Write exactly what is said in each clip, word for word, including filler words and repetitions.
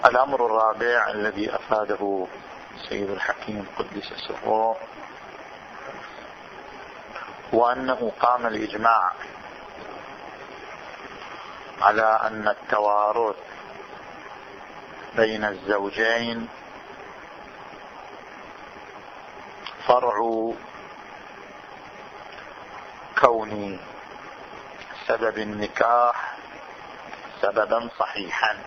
الأمر الرابع الذي أفاده سيد الحكيم قدس سره وأنه قام الإجماع على أن التوارث بين الزوجين فرع كون سبب النكاح سببا صحيحا،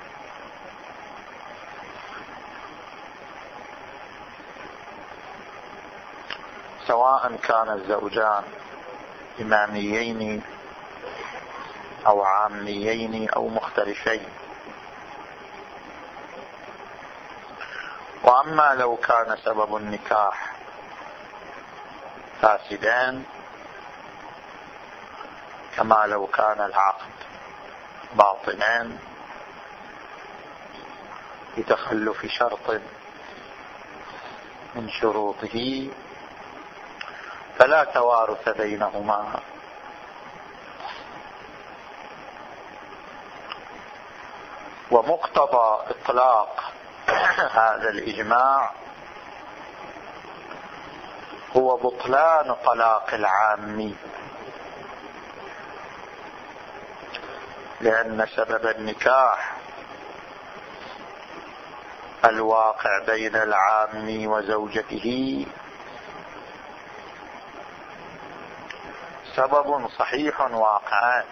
سواء كان الزوجان إماميين أو عاميين أو مختلفين. وأما لو كان سبب النكاح فاسدان، كما لو كان العقد باطلا بتخلف شرط من شروطه، فلا توارث بينهما. ومقتضى إطلاق هذا الإجماع هو بطلان طلاق العام، لأن سبب النكاح الواقع بين العام وزوجته سبب صحيح واقعا،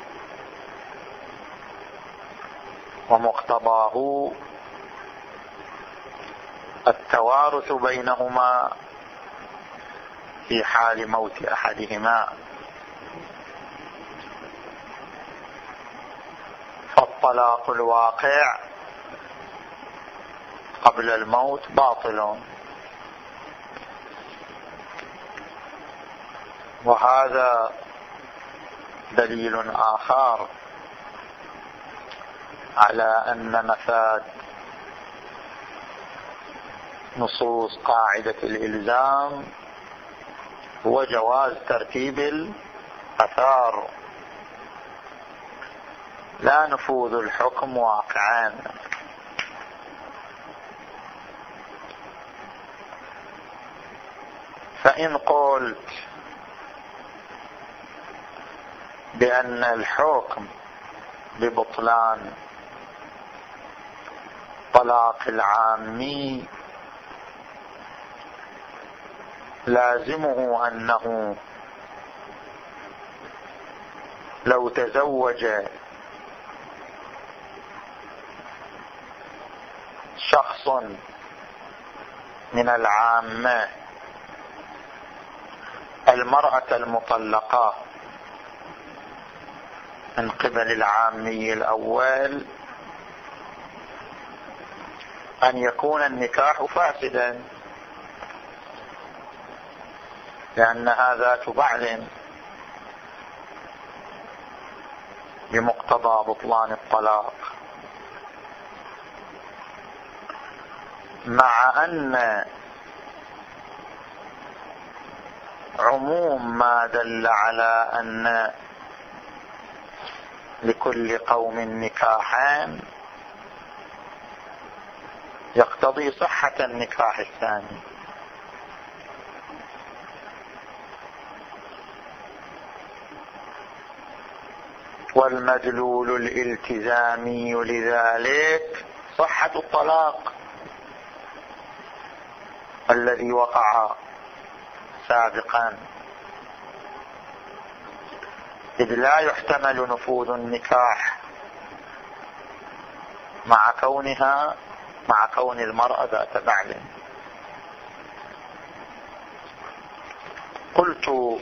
ومقتضاه التوارث بينهما في حال موت أحدهما. فالطلاق الواقع قبل الموت باطل، وهذا دليل آخر على أن مفاد نصوص قاعدة الإلزام هو جواز ترتيب الآثار، لا نفوذ الحكم واقعا. فإن قلت بأن الحكم ببطلان طلاق العامي لازمه أنه لو تزوج شخص من العامة المرأة المطلقة من قبل العامي الأول، أن يكون النكاح فاسدا، لأنها ذات بعل بمقتضى بطلان الطلاق، مع أن عموم ما دل على أن لكل قوم نكاحان يقتضي صحة النكاح الثاني. والمدلول الالتزامي لذلك صحة الطلاق الذي وقع سابقا، إذ لا يحتمل نفوذ النكاح مع كونها مع كون المرأة ذات بعل. قلت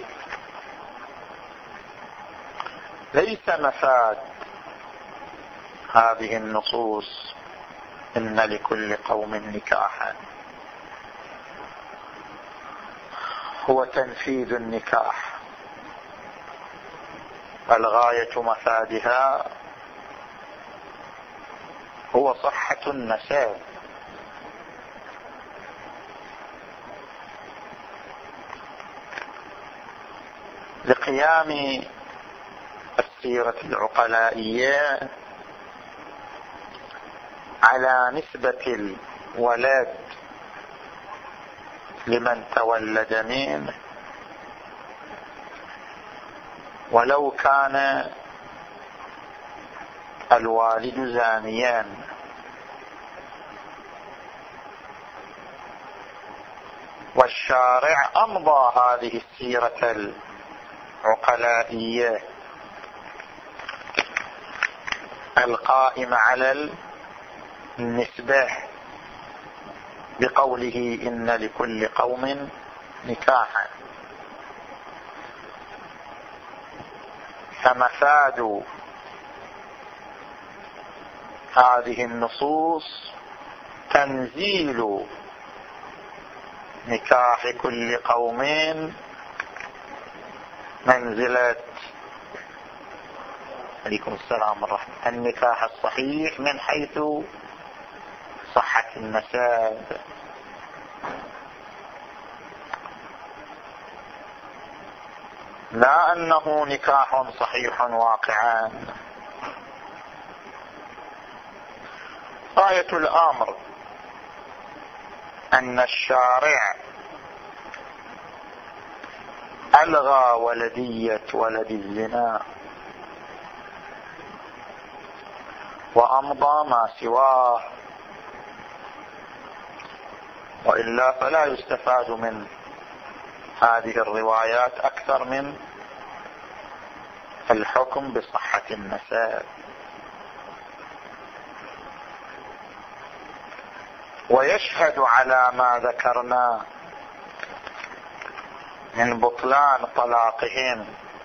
ليس مفاد هذه النصوص إن لكل قوم نكاحا هو تنفيذ النكاح، الغاية مفادها هو صحة النسب، لقيام السيرة العقلائية على نسبة الولد لمن تولد منه، ولو كان الوالد زانيا. والشارع أمضى هذه السيرة العقلائية القائمة على النسبة بقوله إن لكل قوم نكاحا. فمفاد هذه النصوص تنزيل نكاح كل قوم منزلة عليكم السلام ورحمة النكاح الصحيح من حيث صحة النسب. لا أنه نكاح صحيح واقعا. غاية الأمر أن الشارع ألغى ولدية ولد الزنا وأمضى ما سواه، وإلا فلا يستفاد من هذه الروايات أكثر من الحكم بصحة النسب. ويشهد على ما ذكرنا من بطلان طلاقهم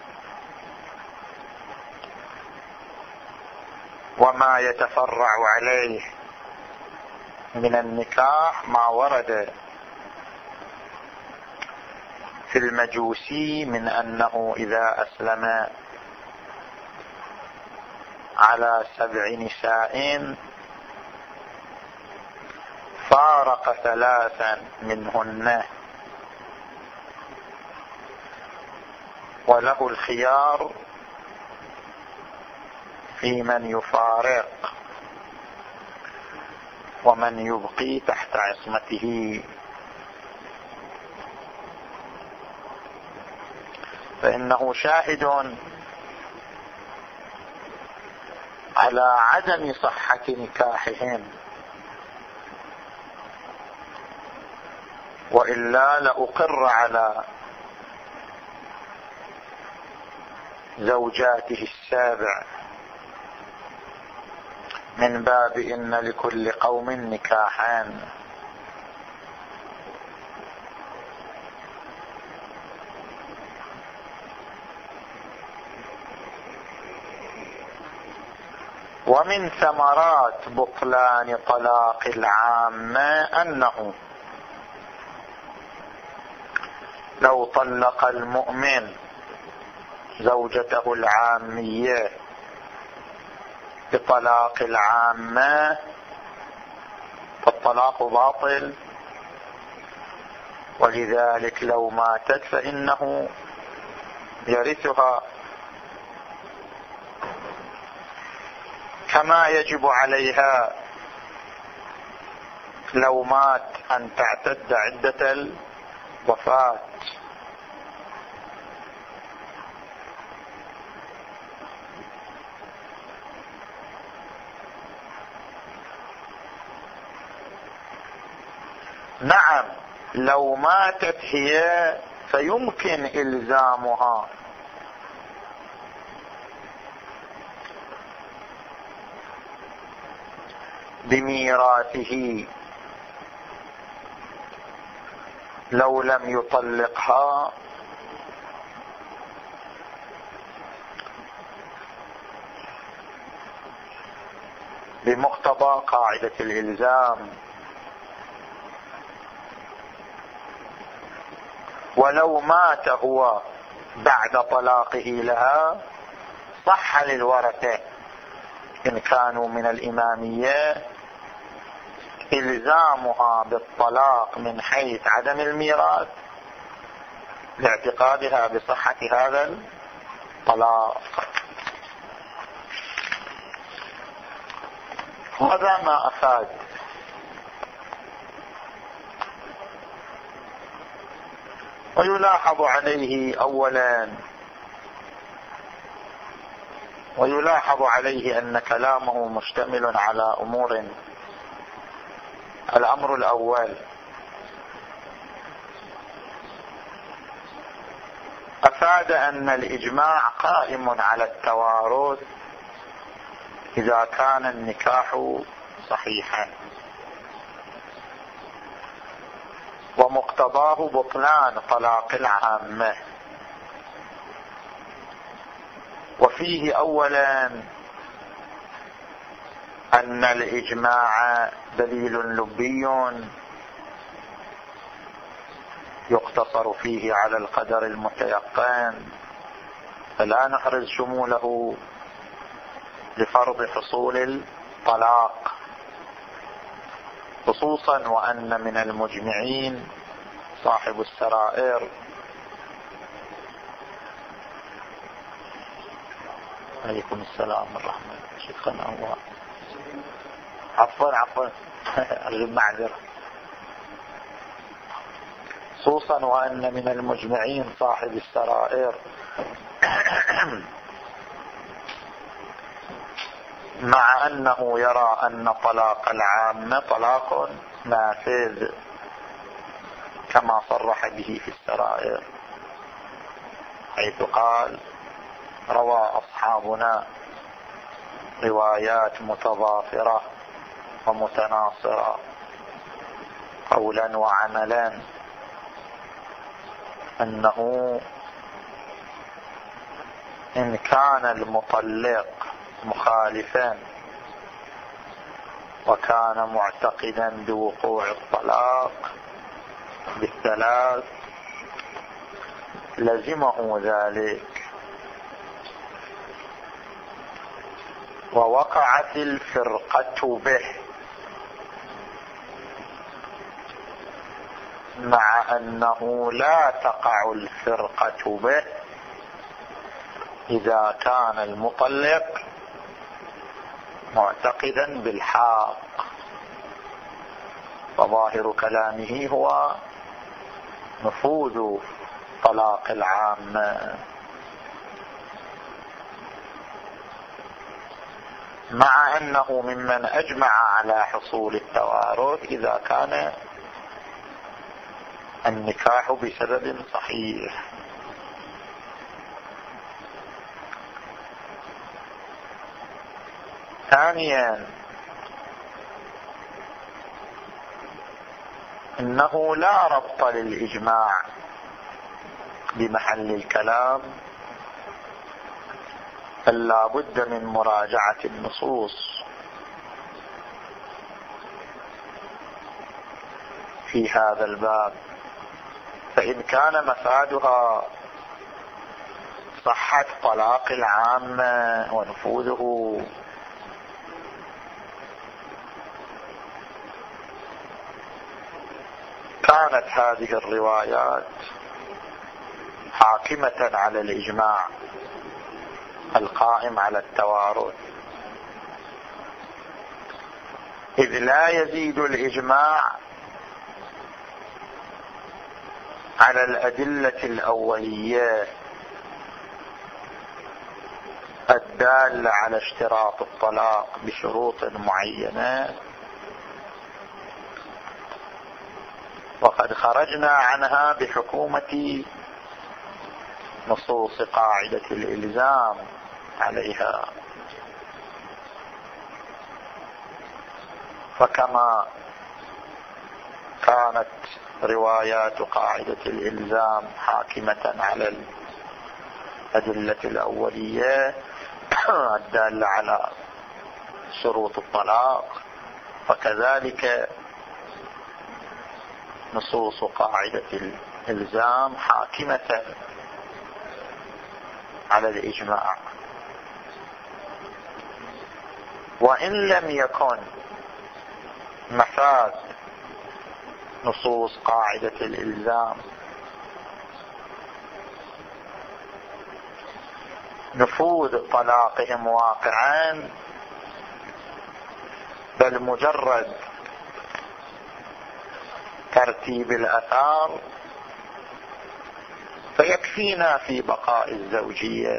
وما يتفرع عليه من النكاح ما ورد في المجوسي من أنه إذا أسلم على سبع نساء فارق ثلاثا منهن وله الخيار في من يفارق ومن يبقي تحت عصمته. فإنه شاهد على عدم صحة نكاحهم، وإلا لأقر على زوجاته السابع من باب إن لكل قوم نكاحا. ومن ثمرات بطلان طلاق العامة أنه لو طلق المؤمن زوجته العامية بطلاق العامة فالطلاق باطل، ولذلك لو ماتت فإنه يرثها، كما يجب عليها لو مات أن تعتد عدة الوفاة. نعم لو ماتت هي فيمكن إلزامها بميراثه لو لم يطلقها، بمقتضى قاعدة الإلزام. ولو مات هو بعد طلاقه لها صح للورثة إن كانوا من الإمامية إلزامها بالطلاق من حيث عدم الميراث لاعتقادها بصحة هذا الطلاق. هذا ما أفاد. ويلاحظ عليه أولا ويلاحظ عليه أن كلامه مشتمل على أمور. الأمر الأول: أفاد أن الإجماع قائم على التوارث إذا كان النكاح صحيحا، ومقتضاه بطلان طلاق العامة. وفيه أولا أن الإجماع دليل لبي يقتصر فيه على القدر المتيقن، فلا نحرز شموله لفرض حصول الطلاق، خصوصا وأن من المجمعين صاحب السرائر. عليكم السلام ورحمة الله. شكرا الله. عفوا عفوا أرجو المعذرة. خصوصا وأن من المجمعين صاحب السرائر مع أنه يرى أن طلاق العامة طلاق نافذ كما صرح به في السرائر، حيث قال: روى أصحابنا روايات متضافرة ومتناصرة قولا وعملا أنه إن كان المطلق مخالفا وكان معتقدا بوقوع الطلاق بالثلاث لزمه ذلك، ووقعت الفرقة به، مع أنه لا تقع الفرقة به إذا كان المطلق معتقدا بالحق. وظاهر كلامه هو نفوذ طلاق العامة، مع أنه ممن أجمع على حصول التوارث إذا كان النكاح بسبب صحيح. ثانيا: إنه لا ربط للإجماع بمحل الكلام، بل لا بد من مراجعة النصوص في هذا الباب، فإن كان مفادها صحة طلاق العامة ونفوذه كانت هذه الروايات حاكمة على الإجماع القائم على التوارث، إذ لا يزيد الإجماع على الأدلة الأولية الدالة على اشتراط الطلاق بشروط معينة، وقد خرجنا عنها بحكومة نصوص قاعدة الإلزام عليها. فكما كانت روايات قاعدة الإلزام حاكمة على الأدلة الأولية الدالة على شروط الطلاق، فكذلك نصوص قاعدة الإلزام حاكمة على الإجماع. وإن لم يكن مفاد نصوص قاعدة الإلزام نفوذ طلاقهم واقعا، بل مجرد ترتيب الأثار فيكفينا في بقاء الزوجية.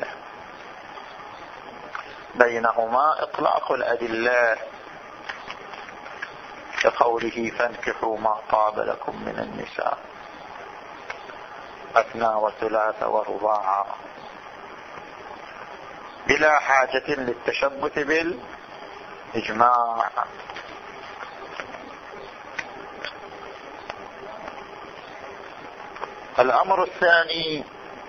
بينهما إطلاق الأدلة كقوله فانكحوا ما طاب لكم من النساء مثنى وثلاث ورباع بلا حاجة للتشبث بالإجماع. الأمر الثاني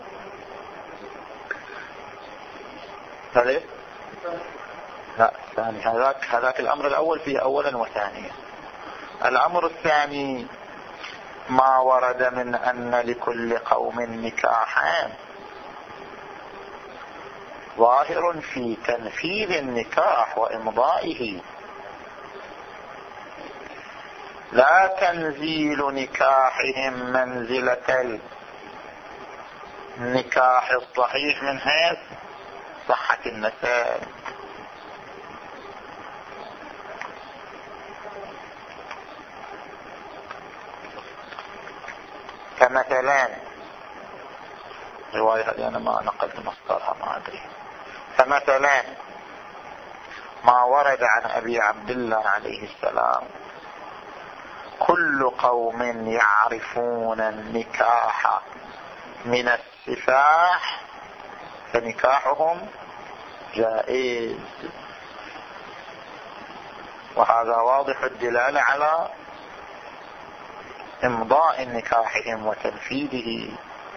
هذا لا الثاني هذاك هذاك الأمر الأول فيه أولا وثانيا. الأمر الثاني ما ورد من أن لكل قوم نكاحان ظاهر في تنفيذ النكاح وإمضائه، لا تنزيل نكاحهم منزلة النكاح الصحيح من حيث صحة النسب. كمثلا رواية هذه أنا ما نقلت مصدرها ما أدري. فمثلا ما ورد عن أبي عبد الله عليه السلام كل قوم يعرفون النكاح من السفاح فنكاحهم جائز، وهذا واضح الدلالة على إمضاء نكاحهم وتنفيذه.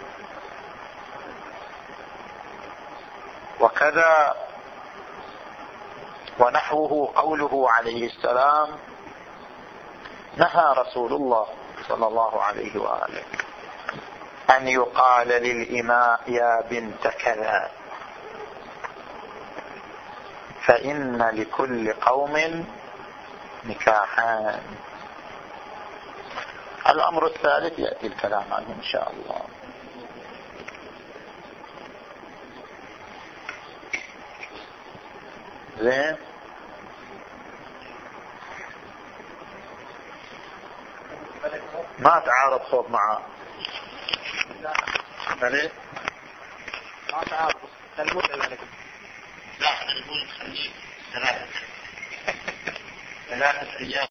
وكذا ونحوه قوله عليه السلام نهى رسول الله صلى الله عليه وآله أن يقال للإماء يا بنت كذا، فإن لكل قوم نكاحان. الأمر الثالث يأتي الكلام عنه إن شاء الله. زين، ما تعارض خوف معه ملك ما تعارض تلمود ذلك لا تلمود خليه ثلاثة ثلاثة أيام